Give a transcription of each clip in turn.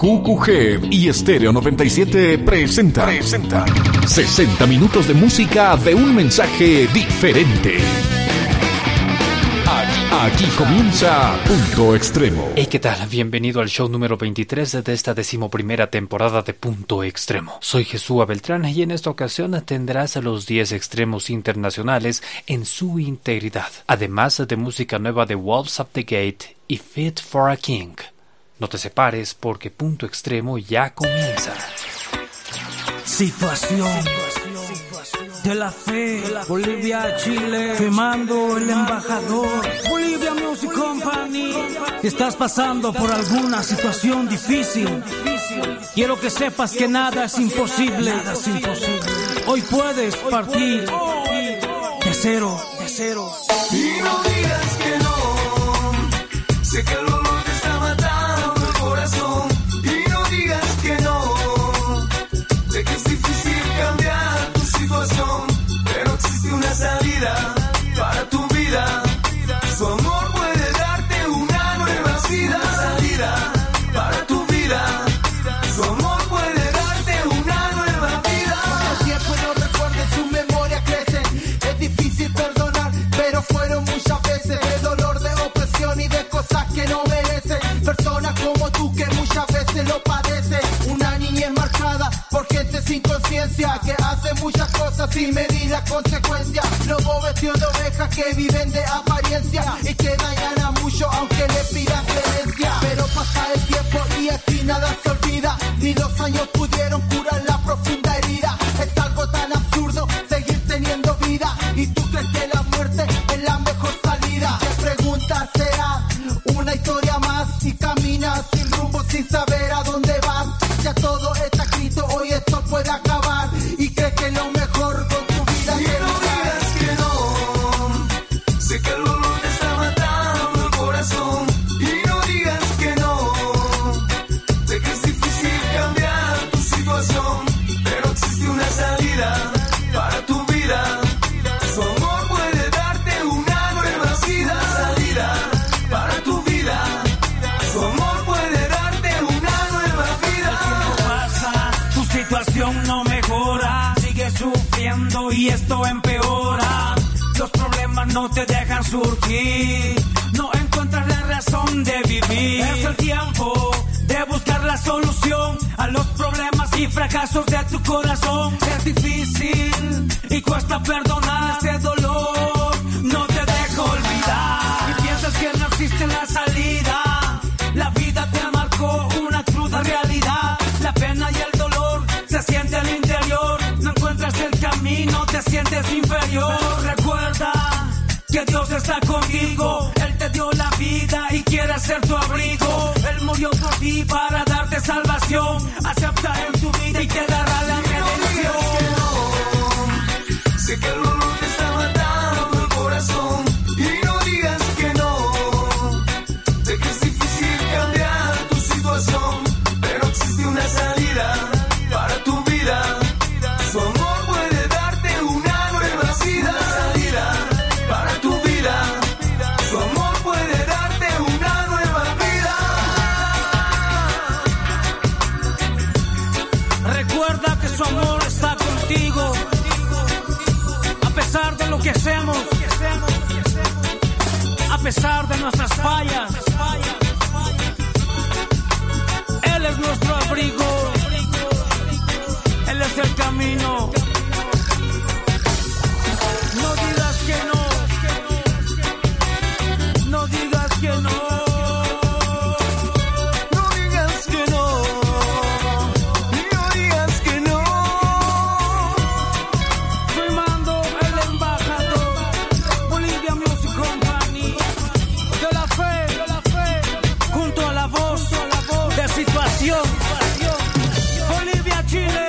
QQG y Estéreo 97 presenta 60 minutos de música de un mensaje diferente. Aquí comienza Punto Extremo. Hey, ¿qué tal? Bienvenido al show número 23 de esta 11ª temporada de Punto Extremo. Soy Jesús Beltrán y en esta ocasión tendrás a los 10 extremos internacionales en su integridad, además de música nueva de Wolves of the Gate y Fit for a King. No te separes porque Punto Extremo ya comienza. Situación de la fe, Bolivia, Chile, firmando el embajador. Bolivia Music Company. Si estás pasando por alguna situación difícil, quiero que sepas que nada es imposible. Hoy puedes partir de cero. Y no digas que no, sé que el dolor te está matando el corazón. Y no digas que no, sé que es difícil cambiar tu situación, pero existe una salida para tu vida. Su amor puede darte una nueva vida. Salida para tu vida. Su amor puede darte una nueva vida. Cuando el tiempo no recuerde, su memoria crece. Es difícil perdonar, pero fueron muchas veces de dolor, de opresión y de cosas que no merecen. Personas como tú que muchas veces lo padecen. Una niñez marcada por gente sin conciencia que hace muchas cosas sin medir las consecuencias. Lobos vestidos de ovejas que viven de apariencia y que dañan mucho aunque le pidan clemencia. Pero pasa el tiempo y aquí nada se olvida, ni los años pudieron curar la profunda herida. Es algo tan absurdo seguir teniendo vida y tú crees que la muerte es la mejor salida. Te preguntas, ¿será una historia más? Si caminas sin rumbo, sin saber a dónde vas. Ya todo está escrito, hoy esto puede acabar y crees que lo mejor con tu vida y no digas que no, sé que el dolor te está matando el corazón. Y no digas que no, sé que es difícil cambiar tu situación, pero existe una salida para tu vida. Su amor puede darte una nueva vida. Salida para tu vida. Su amor puede darte una nueva vida. El tiempo pasa, tu situación no mejora, sigues sufriendo y esto empeora. Los problemas no te dejan surgir, no encuentras la razón de vivir. Es el tiempo de buscar la solución a los problemas y fracasos de tu corazón. Es difícil y cuesta perdonar este dolor, no te dejo olvidar. Y piensas que no existe la salida, la vida te marcó una cruda realidad. La pena y el dolor se siente al interior, no encuentras el camino, te sientes inferior. Pero recuerda que Dios está contigo, Él te dio la vida y quiere ser tu abrigo. Él murió por ti para darte salvación, acepta en tu vida y te dará la redención. Sé que el dolor te está matando el corazón. Y no digas que no, sé que es difícil cambiar tu situación, pero existe una salida para tu vida. Su amor puede darte una nueva vida. Salida para tu vida. Su amor puede darte una nueva vida. Recuerda que su amor está contigo, a pesar de lo que hacemos, a pesar de nuestras fallas. Él es nuestro abrigo, Él es el camino. No digas que no, no digas que no. No digas que no, no digas que no. Firmando el embajador, Bolivia Music Company. De la fe, junto a la voz de situación. Bolivia, Chile.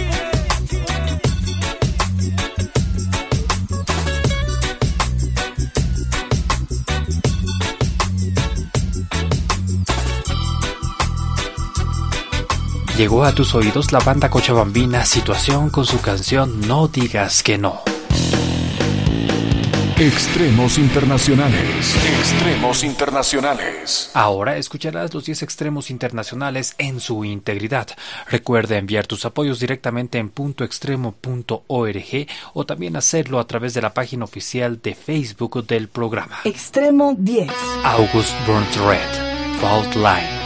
Llegó a tus oídos la banda cochabambina Situación con su canción No digas que no. Extremos internacionales. Extremos internacionales. Ahora escucharás los 10 extremos internacionales en su integridad. Recuerda enviar tus apoyos directamente en puntoextremo.org o también hacerlo a través de la página oficial de Facebook del programa. Extremo 10. August Burns Red, Fault Line.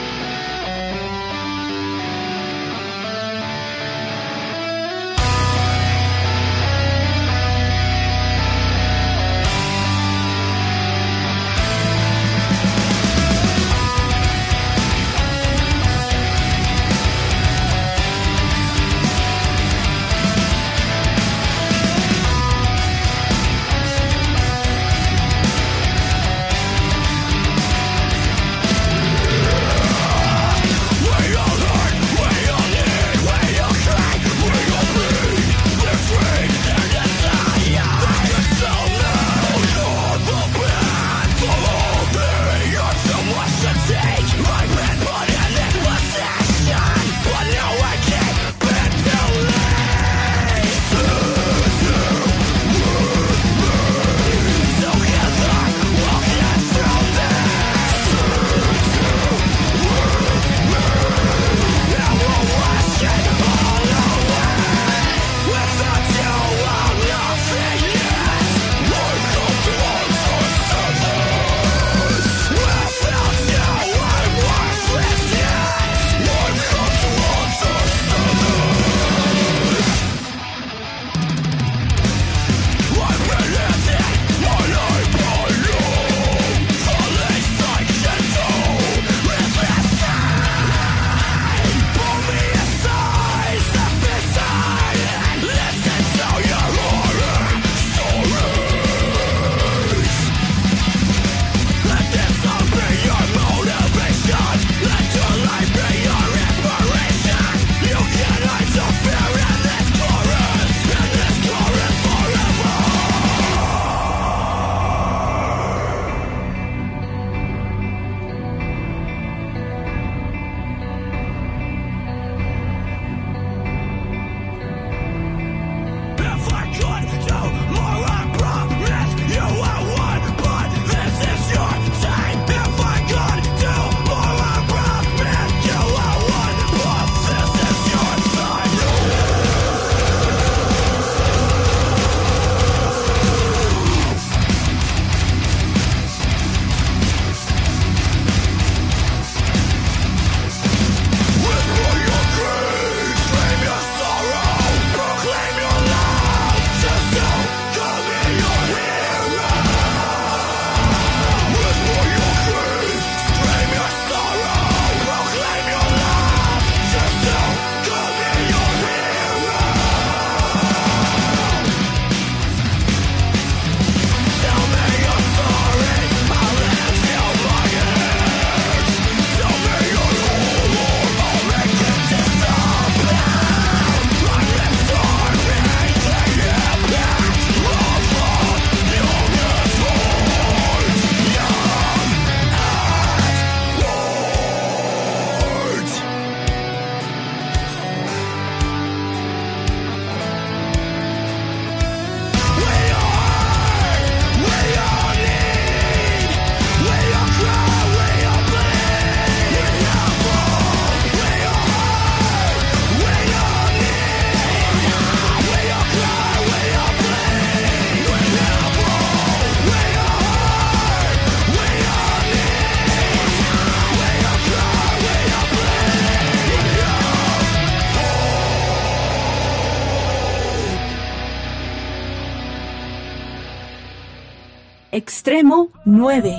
Extremo 9.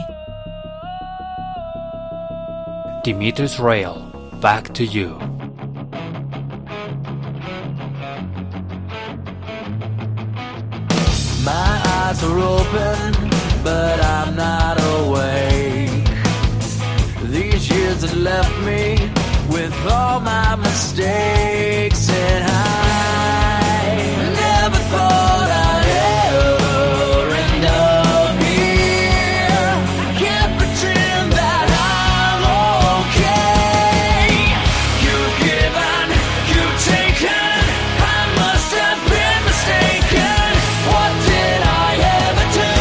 Dimitri Israel, Back to You. My eyes are open, but I'm not awake. These years have left me with all my mistakes, and I never thought I'd ever end up here. I can't pretend that I'm okay. You've given, you've taken, I must have been mistaken. What did I ever do?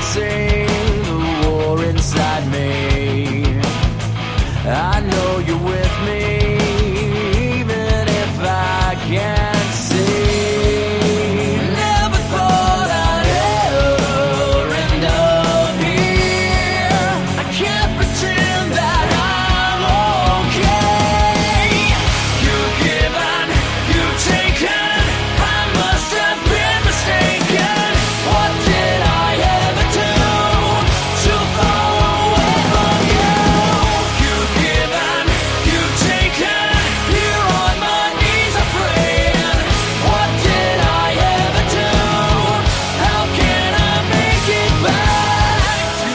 sing the war inside me. I know you're with me, even if I can't see. Never thought I'd ever end up here. I can't pretend that I'm okay. You've given, you've taken, I must have been mistaken. What did I ever do to fall away from you? You've given, you've taken, here on my knees I'm praying. What did I ever do? How can I make it back to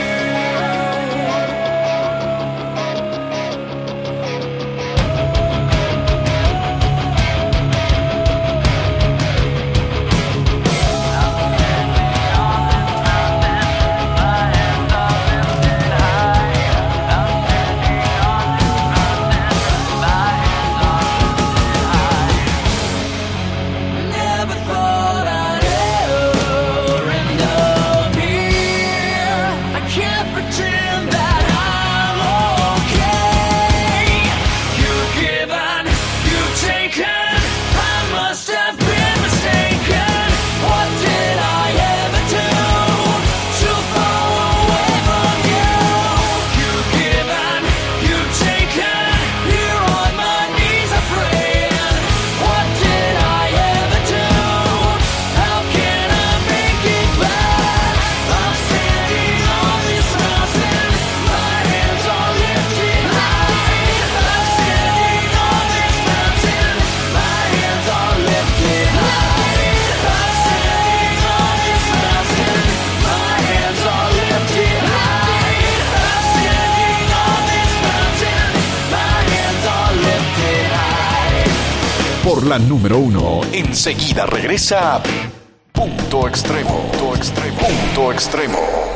Never thought I'd ever end up here. I can't pretend that I'm okay. You've given, you've taken, I must have been mistaken. What did I ever do to fall away from you? You've given, you've taken, here on my knees I'm praying. What did I ever do? How can I make it back? I'm standing on this mountain, my hands are lifted high. I'm standing on this mountain, my hands are lifted high. I'm standing on this mountain, my hands are lifted high. I'm standing on this mountain, my hands are lifted high. Por la número 1, enseguida regresa Punto Extremo. Punto Extremo. Punto Extremo.